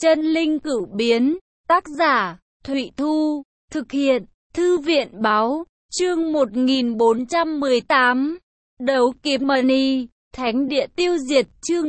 Chân linh cửu biến, tác giả, Thụy Thu, thực hiện, Thư viện báo, chương 1418, Đấu kiếm Money, Thánh địa tiêu diệt, chương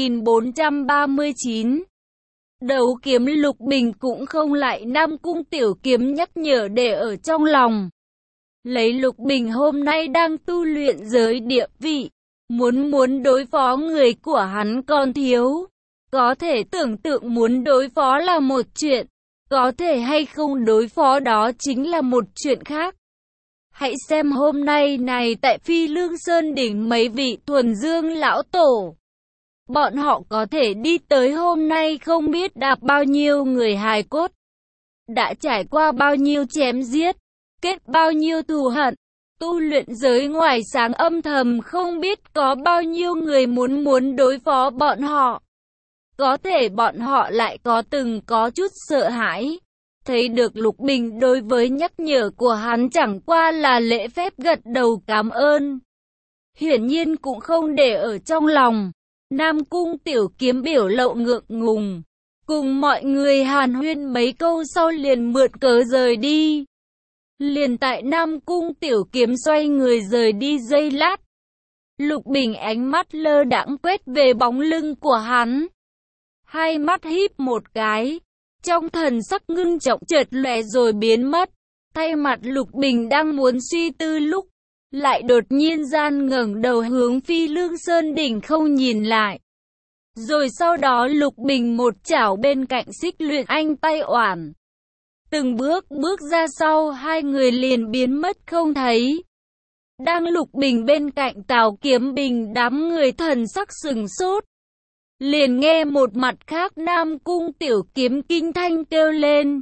1439. Đấu kiếm Lục Bình cũng không lại Nam Cung Tiểu Kiếm nhắc nhở để ở trong lòng. Lấy Lục Bình hôm nay đang tu luyện giới địa vị, muốn đối phó người của hắn còn thiếu. Có thể tưởng tượng muốn đối phó là một chuyện, có thể hay không đối phó đó chính là một chuyện khác. Hãy xem hôm nay này tại Phi Lương Sơn đỉnh mấy vị thuần dương lão tổ. Bọn họ có thể đi tới hôm nay không biết đạp bao nhiêu người hài cốt. Đã trải qua bao nhiêu chém giết, kết bao nhiêu thù hận. Tu luyện giới ngoài sáng âm thầm không biết có bao nhiêu người muốn đối phó bọn họ. Có thể bọn họ lại có chút sợ hãi. Thấy được Lục Bình đối với nhắc nhở của hắn chẳng qua là lễ phép gật đầu cảm ơn. Hiển nhiên cũng không để ở trong lòng. Nam Cung Tiểu Kiếm biểu lộ ngượng ngùng. Cùng mọi người hàn huyên mấy câu sau liền mượn cớ rời đi. Liền tại Nam Cung Tiểu Kiếm xoay người rời đi giây lát. Lục Bình ánh mắt lơ đãng quét về bóng lưng của hắn. Hai mắt híp một cái, trong thần sắc ngưng trọng chợt lóe rồi biến mất. Thay mặt Lục Bình đang muốn suy tư lúc, lại đột nhiên gian ngẩng đầu hướng Phi Lương Sơn đỉnh không nhìn lại. Rồi sau đó Lục Bình một chảo bên cạnh Xích Luyện Anh tay oản. Từng bước ra sau hai người liền biến mất không thấy. Đang Lục Bình bên cạnh Tào Kiếm Bình đám người thần sắc sừng sốt. Liền nghe một mặt khác Nam Cung Tiểu Kiếm kinh thanh kêu lên.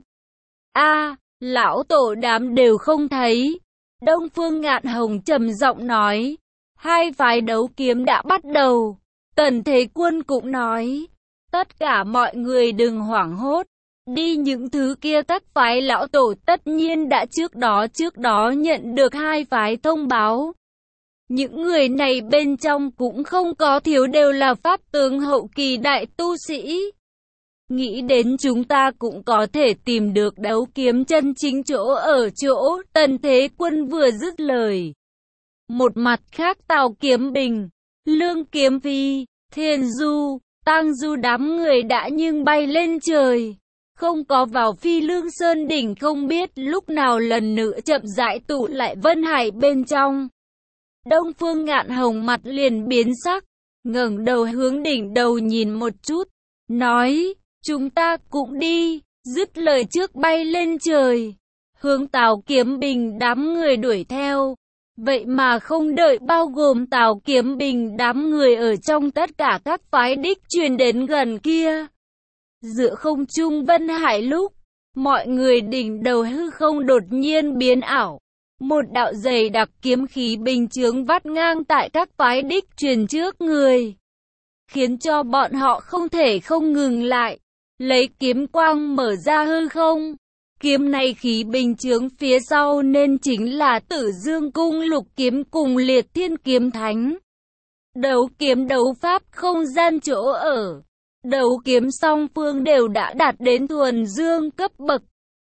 A, lão tổ đám đều không thấy. Đông Phương Ngạn Hồng trầm giọng nói. Hai phái đấu kiếm đã bắt đầu. Tần Thế Quân cũng nói. Tất cả mọi người đừng hoảng hốt. Đi những thứ kia các phái lão tổ tất nhiên đã trước đó nhận được hai phái thông báo. Những người này bên trong cũng không có thiếu đều là pháp tướng hậu kỳ đại tu sĩ. Nghĩ đến chúng ta cũng có thể tìm được đấu kiếm chân chính chỗ ở chỗ. Tần Thế Quân vừa dứt lời. Một mặt khác Tào Kiếm Bình, Lương Kiếm Phi, Thiên Du, Tang Du đám người đã nhưng bay lên trời. Không có vào Phi Lương Sơn đỉnh không biết lúc nào lần nữa chậm rãi tụ lại Vân Hải bên trong. Đông Phương Ngạn Hồng mặt liền biến sắc, ngẩng đầu hướng đỉnh đầu nhìn một chút, nói, chúng ta cũng đi, dứt lời trước bay lên trời, hướng Tào Kiếm Bình đám người đuổi theo. Vậy mà không đợi bao gồm Tào Kiếm Bình đám người ở trong tất cả các phái đích truyền đến gần kia. Giữa không trung Vân Hải lúc, mọi người đỉnh đầu hư không đột nhiên biến ảo. Một đạo dày đặc kiếm khí bình chướng vắt ngang tại các phái đích truyền trước người. Khiến cho bọn họ không thể không ngừng lại. Lấy kiếm quang mở ra hư không. Kiếm này khí bình chướng phía sau nên chính là Tử Dương Cung Lục Kiếm cùng Liệt Thiên Kiếm Thánh. Đấu kiếm đấu pháp không gian chỗ ở. Đấu kiếm song phương đều đã đạt đến thuần dương cấp bậc.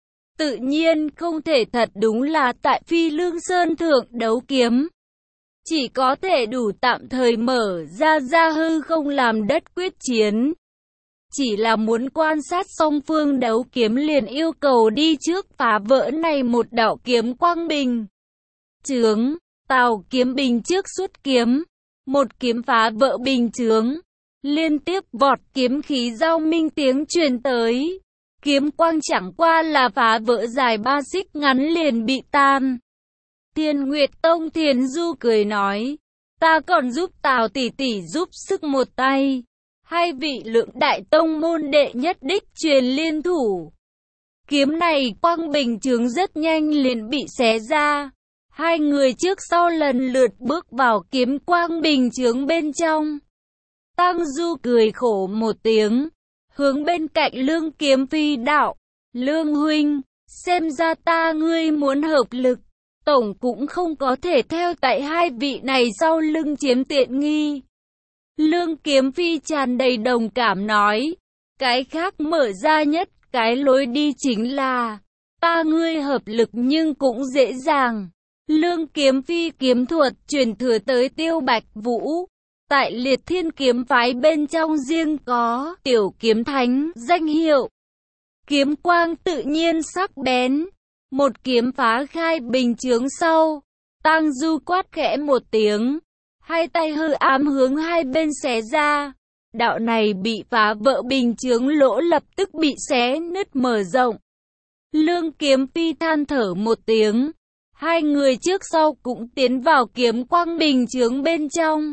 Tự nhiên không thể thật đúng là tại Phi Lương Sơn thượng đấu kiếm. Chỉ có thể đủ tạm thời mở ra hư không làm đất quyết chiến. Chỉ là muốn quan sát song phương đấu kiếm liền yêu cầu đi trước phá vỡ này một đạo kiếm quang bình chướng. Tào Kiếm Bình trước xuất kiếm. Một kiếm phá vỡ bình chướng. Liên tiếp vọt kiếm khí giao minh tiếng truyền tới. Kiếm quang chẳng qua là phá vỡ dài 3 xích ngắn liền bị tan. Thiên Nguyệt Tông Thiền Du cười nói. Ta còn giúp Tào tỷ tỷ giúp sức một tay. Hai vị Lượng Đại Tông môn đệ nhất đích truyền liên thủ. Kiếm này quang bình chướng rất nhanh liền bị xé ra. Hai người trước sau lần lượt bước vào kiếm quang bình chướng bên trong. Tang Du cười khổ một tiếng. Hướng bên cạnh Lương Kiếm Phi đạo. Lương huynh, xem ra ta ngươi muốn hợp lực. Tổng cũng không có thể theo tại hai vị này sau lưng chiếm tiện nghi. Lương Kiếm Phi tràn đầy đồng cảm nói. Cái khác mở ra nhất cái lối đi chính là ba người hợp lực nhưng cũng dễ dàng. Lương kiếm phi kiếm thuật truyền thừa tới Tiêu Bạch Vũ. Tại Liệt Thiên kiếm phái bên trong riêng có Tiểu Kiếm Thánh danh hiệu. Kiếm quang tự nhiên sắc bén. Một kiếm phá khai bình chướng sau. Tang Du quát khẽ một tiếng. Hai tay hư ám hướng hai bên xé ra. Đạo này bị phá vỡ bình chướng lỗ lập tức bị xé nứt mở rộng. Lương kiếm phi than thở một tiếng. Hai người trước sau cũng tiến vào kiếm quang bình chướng bên trong.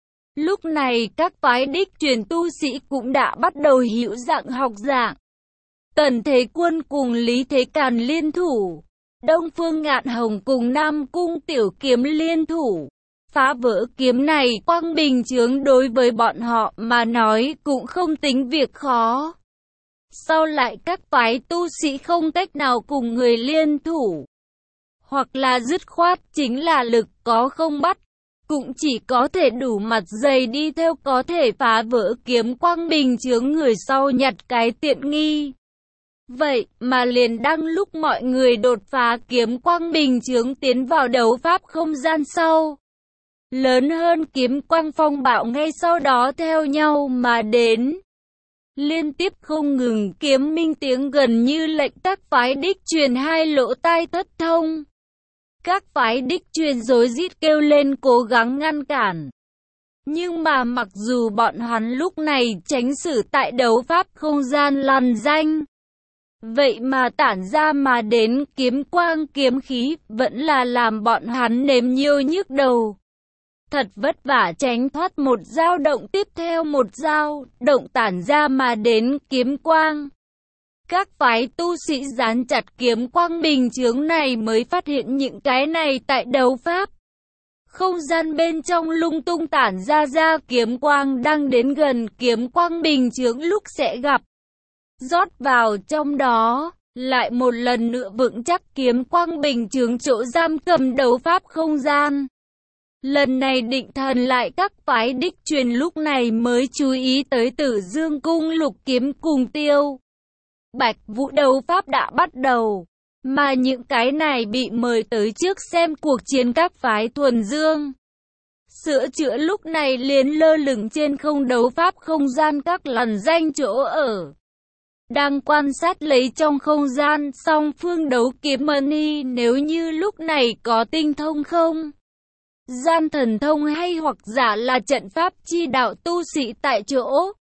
Lúc này các phái đích truyền tu sĩ cũng đã bắt đầu hữu dạng học dạng. Tần Thế Quân cùng Lý Thế Càn liên thủ. Đông Phương Ngạn Hồng cùng Nam Cung Tiểu Kiếm liên thủ. Phá vỡ kiếm này quang bình chướng đối với bọn họ mà nói cũng không tính việc khó. Sau lại các phái tu sĩ không cách nào cùng người liên thủ. Hoặc là dứt khoát chính là lực có không bắt. Cũng chỉ có thể đủ mặt dày đi theo có thể phá vỡ kiếm quang bình chướng người sau nhặt cái tiện nghi. Vậy mà liền đang lúc mọi người đột phá kiếm quang bình chướng tiến vào đấu pháp không gian sau. Lớn hơn kiếm quang phong bạo ngay sau đó theo nhau mà đến. Liên tiếp không ngừng kiếm minh tiếng gần như lệnh các phái đích truyền hai lỗ tai thất thông. Các phái đích truyền rối rít kêu lên cố gắng ngăn cản. Nhưng mà mặc dù bọn hắn lúc này tránh xử tại đấu pháp không gian lằn danh. Vậy mà tản ra mà đến kiếm quang kiếm khí vẫn là làm bọn hắn nếm nhiều nhức đầu. Thật vất vả tránh thoát một dao động tiếp theo một dao, động tản ra mà đến kiếm quang. Các phái tu sĩ dán chặt kiếm quang bình chướng này mới phát hiện những cái này tại đấu pháp. Không gian bên trong lung tung tản ra kiếm quang đang đến gần kiếm quang bình chướng lúc sẽ gặp. Rót vào trong đó, lại một lần nữa vững chắc kiếm quang bình chướng chỗ giam cầm đấu pháp không gian. Lần này Định Thần lại các phái đích truyền lúc này mới chú ý tới Tử Dương Cung Lục Kiếm cùng Tiêu Bạch Vũ đấu pháp đã bắt đầu, mà những cái này bị mời tới trước xem cuộc chiến các phái thuần dương. Sữa chữa lúc này liền lơ lửng trên không đấu pháp không gian các lằn danh chỗ ở. Đang quan sát lấy trong không gian song phương đấu kiếm money nếu như lúc này có tinh thông không? Gian thần thông hay hoặc giả là trận pháp chi đạo tu sĩ tại chỗ.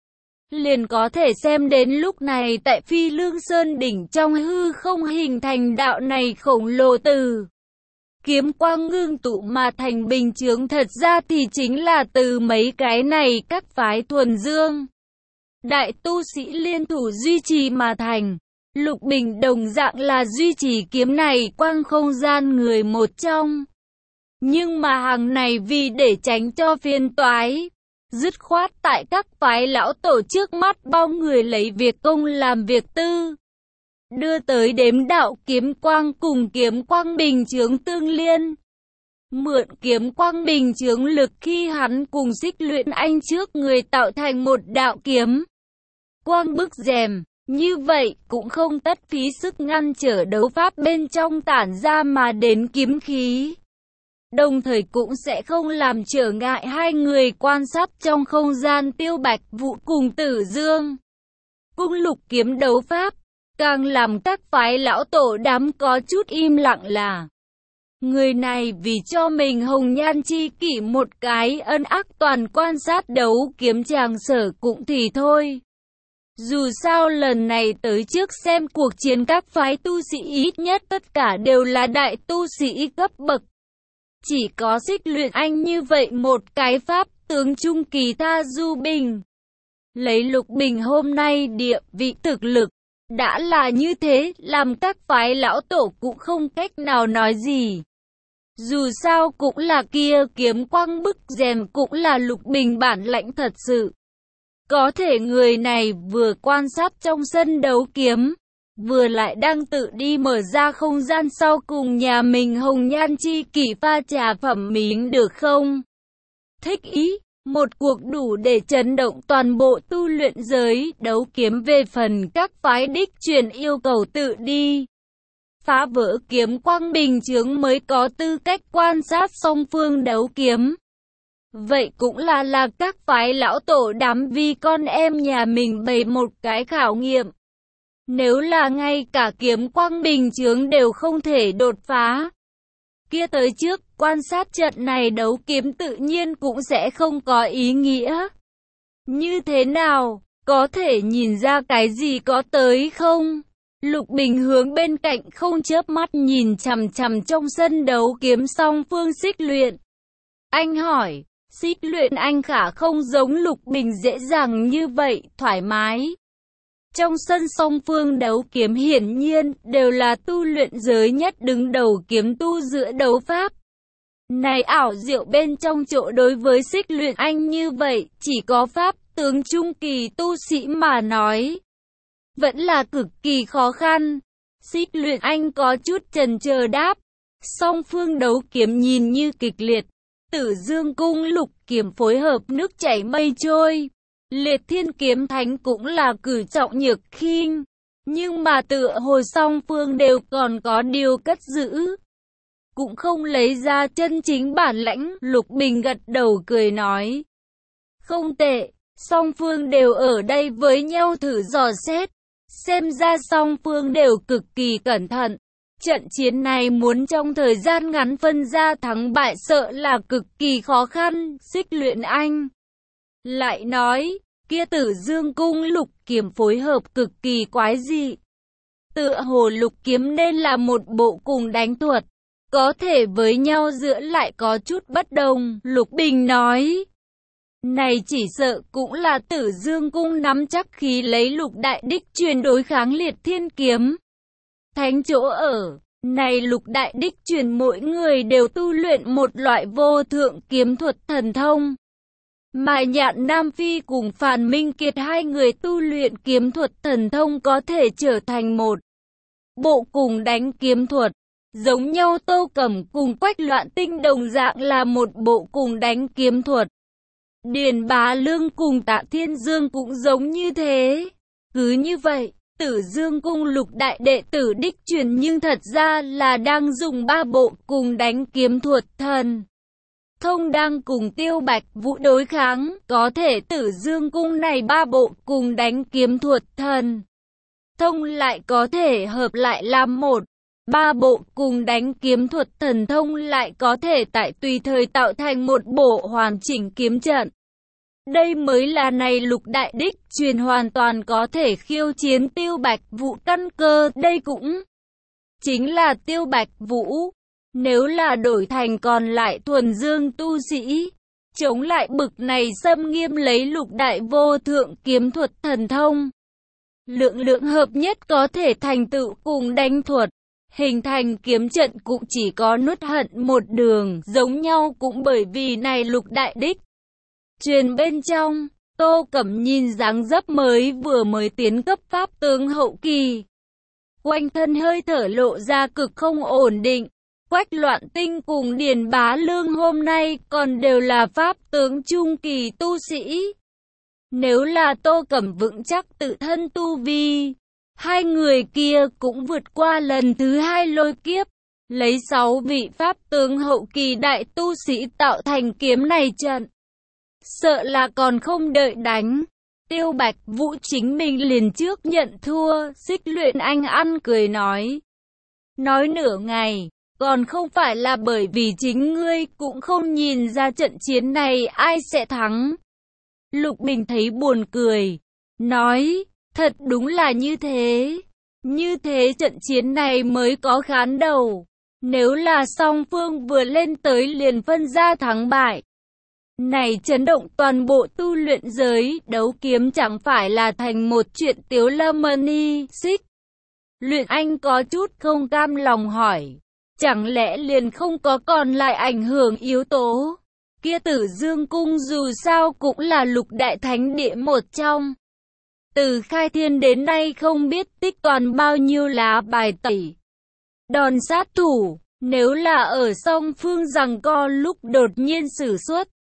Liền có thể xem đến lúc này tại Phi Lương Sơn đỉnh trong hư không hình thành đạo này khổng lồ từ kiếm quang ngưng tụ mà thành bình chướng thật ra thì chính là từ mấy cái này các phái thuần dương. Đại tu sĩ liên thủ duy trì mà thành. Lục Bình đồng dạng là duy trì kiếm này quang không gian người một trong. Nhưng mà hàng này vì để tránh cho phiền toái, dứt khoát tại các phái lão tổ trước mắt bao người lấy việc công làm việc tư. Đưa tới đếm đạo kiếm quang cùng kiếm quang bình chướng tương liên. Mượn kiếm quang bình chướng lực khi hắn cùng Xích Luyện Anh trước người tạo thành một đạo kiếm quang bức rèm. Như vậy cũng không tất phí sức ngăn trở đấu pháp bên trong tản ra mà đến kiếm khí. Đồng thời cũng sẽ không làm trở ngại hai người quan sát trong không gian Tiêu Bạch Vũ cùng Tử Dương Cung Lục kiếm đấu pháp. Càng làm các phái lão tổ đám có chút im lặng là người này vì cho mình hồng nhan chi kỷ một cái ân ác toàn quan sát đấu kiếm chàng sở cũng thì thôi. Dù sao lần này tới trước xem cuộc chiến các phái tu sĩ ít nhất tất cả đều là đại tu sĩ cấp bậc. Chỉ có Xích Luyện Anh như vậy một cái pháp tướng trung kỳ tha du bình. Lấy Lục Bình hôm nay địa vị thực lực, đã là như thế làm các phái lão tổ cũng không cách nào nói gì. Dù sao cũng là kia kiếm quang bức rèm cũng là Lục Bình bản lãnh thật sự. Có thể người này vừa quan sát trong sân đấu kiếm, vừa lại đang tự đi mở ra không gian sau cùng nhà mình hồng nhan chi kỷ pha trà phẩm mính được không? Thích ý. Một cuộc đủ để chấn động toàn bộ tu luyện giới. Đấu kiếm về phần các phái đích truyền yêu cầu tự đi phá vỡ kiếm quang bình chướng mới có tư cách quan sát song phương đấu kiếm. Vậy cũng là các phái lão tổ đám vì con em nhà mình bày một cái khảo nghiệm. Nếu là ngay cả kiếm quang bình chướng đều không thể đột phá, kia tới trước quan sát trận này đấu kiếm tự nhiên cũng sẽ không có ý nghĩa. Như thế nào, có thể nhìn ra cái gì có tới không? Lục Bình hướng bên cạnh không chớp mắt nhìn chằm chằm trong sân đấu kiếm song phương xích luyện. Anh hỏi, xích luyện anh khả không giống Lục Bình dễ dàng như vậy, thoải mái. Trong sân song phương đấu kiếm hiển nhiên đều là tu luyện giới nhất đứng đầu kiếm tu giữa đấu pháp. Này ảo diệu bên trong chỗ đối với xích luyện anh như vậy, chỉ có pháp tướng trung kỳ tu sĩ mà nói, vẫn là cực kỳ khó khăn. Xích luyện anh có chút chần chờ đáp. Song phương đấu kiếm nhìn như kịch liệt. Tử Dương cung lục kiếm phối hợp nước chảy mây trôi. Liệt Thiên kiếm thánh cũng là cử trọng nhược khinh. Nhưng mà tựa hồ song phương đều còn có điều cất giữ. Cũng không lấy ra chân chính bản lãnh. Lục Bình gật đầu cười nói. Không tệ, song phương đều ở đây với nhau thử dò xét. Xem ra song phương đều cực kỳ cẩn thận. Trận chiến này muốn trong thời gian ngắn phân ra thắng bại sợ là cực kỳ khó khăn. Xích luyện anh lại nói, kia Tử Dương cung lục kiếm phối hợp cực kỳ quái dị. Tựa hồ lục kiếm nên là một bộ cùng đánh thuật, có thể với nhau giữa lại có chút bất đồng. Lục Bình nói, này chỉ sợ cũng là Tử Dương cung nắm chắc khí lấy lục đại đích truyền đối kháng Liệt Thiên kiếm thánh chỗ ở. Này lục đại đích truyền mỗi người đều tu luyện một loại vô thượng kiếm thuật thần thông. Mà Nhạn Nam Phi cùng Phàn Minh Kiệt hai người tu luyện kiếm thuật thần thông có thể trở thành một bộ cùng đánh kiếm thuật. Giống nhau Tô Cẩm cùng Quách Loạn Tinh đồng dạng là một bộ cùng đánh kiếm thuật. Điền Bá Lương cùng Tạ Thiên Dương cũng giống như thế. Cứ như vậy, Tử Dương cung lục đại đệ tử đích truyền nhưng thật ra là đang dùng ba bộ cùng đánh kiếm thuật thần thông đang cùng Tiêu Bạch Vũ đối kháng. Có thể Tử Dương cung này ba bộ cùng đánh kiếm thuật thần thông lại có thể hợp lại làm một. Ba bộ cùng đánh kiếm thuật thần thông lại có thể tại tùy thời tạo thành một bộ hoàn chỉnh kiếm trận. Đây mới là này lục đại đích truyền hoàn toàn có thể khiêu chiến Tiêu Bạch Vũ căn cơ. Đây cũng chính là Tiêu Bạch Vũ. Nếu là đổi thành còn lại thuần dương tu sĩ, chống lại bực này xâm nghiêm lấy lục đại vô thượng kiếm thuật thần thông. Lượng hợp nhất có thể thành tựu cùng đánh thuật. Hình thành kiếm trận cũng chỉ có nuốt hận một đường, giống nhau cũng bởi vì này lục đại đích truyền bên trong. Tô Cẩm nhìn dáng dấp mới tiến cấp pháp tướng hậu kỳ, quanh thân hơi thở lộ ra cực không ổn định. Quách Loạn Tinh cùng Điền Bá Lương hôm nay còn đều là pháp tướng trung kỳ tu sĩ. Nếu là Tô Cẩm vững chắc tự thân tu vi, hai người kia cũng vượt qua lần thứ hai lôi kiếp, lấy 6 vị pháp tướng hậu kỳ đại tu sĩ tạo thành kiếm này trận. Sợ là còn không đợi đánh, Tiêu Bạch Vũ chính mình liền trước nhận thua. Xích luyện anh ăn cười nói nửa ngày, còn không phải là bởi vì chính ngươi cũng không nhìn ra trận chiến này ai sẽ thắng. Lục Bình thấy buồn cười, nói, thật đúng là như thế. Như thế trận chiến này mới có khán đầu. Nếu là song phương vừa lên tới liền phân ra thắng bại, này chấn động toàn bộ tu luyện giới, đấu kiếm chẳng phải là thành một chuyện tiếu lâm ni. Xích luyện anh có chút không cam lòng hỏi, chẳng lẽ liền không có còn lại ảnh hưởng yếu tố? Kia Tử Dương cung dù sao cũng là lục đại thánh địa một trong. Từ khai thiên đến nay không biết tích toàn bao nhiêu lá bài tẩy, đòn sát thủ. Nếu là ở song phương giằng co lúc đột nhiên sử xuất,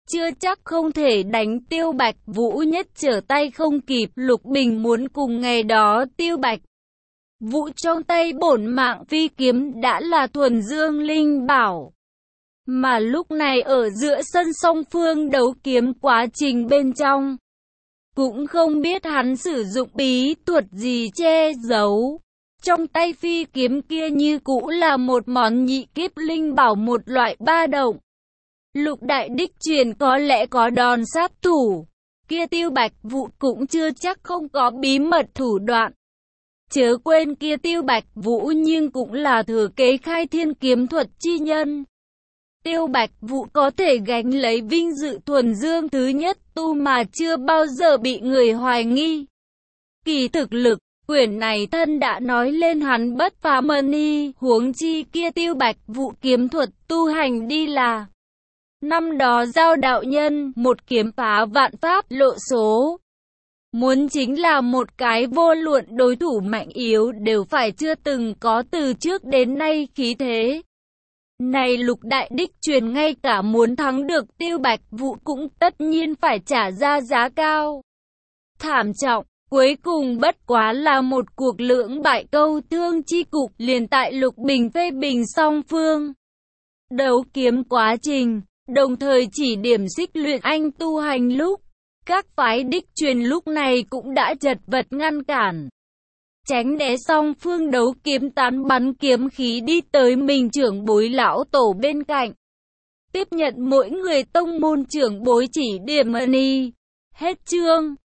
chưa chắc không thể đánh Tiêu Bạch Vũ, nhất trở tay không kịp. Lục Bình muốn cùng ngày đó Tiêu Bạch Vũ trong tay bổn mạng phi kiếm đã là thuần dương linh bảo. Mà lúc này ở giữa sân song phương đấu kiếm quá trình bên trong, cũng không biết hắn sử dụng bí thuật gì che giấu. Trong tay phi kiếm kia như cũ là một món nhị kiếp linh bảo, một loại ba động. Lục đại đích truyền có lẽ có đòn sát thủ. Kia Tiêu Bạch Vũ cũng chưa chắc không có bí mật thủ đoạn. Chớ quên kia Tiêu Bạch Vũ nhưng cũng là thừa kế khai thiên kiếm thuật chi nhân. Tiêu Bạch Vũ có thể gánh lấy vinh dự thuần dương thứ nhất tu mà chưa bao giờ bị người hoài nghi. Kỳ thực lực, quyển này thân đã nói lên hắn bất phàm y, huống chi kia Tiêu Bạch Vũ kiếm thuật tu hành đi là năm đó Giao đạo nhân, một kiếm phá vạn pháp lộ số. Muốn chính là một cái vô luận đối thủ mạnh yếu đều phải chưa từng có từ trước đến nay khí thế. Này lục đại đích truyền ngay cả muốn thắng được Tiêu Bạch Vũ cũng tất nhiên phải trả ra giá cao, thảm trọng. Cuối cùng bất quá là một cuộc lưỡng bại câu thương chi cục, liền tại Lục Bình phê bình song phương đấu kiếm quá trình, đồng thời chỉ điểm xích luyện anh tu hành lúc, các phái đích truyền lúc này cũng đã chật vật ngăn cản, tránh né song phương đấu kiếm tán bắn kiếm khí đi tới mình trưởng bối lão tổ bên cạnh, tiếp nhận mỗi người tông môn trưởng bối chỉ điểm y. Hết chương.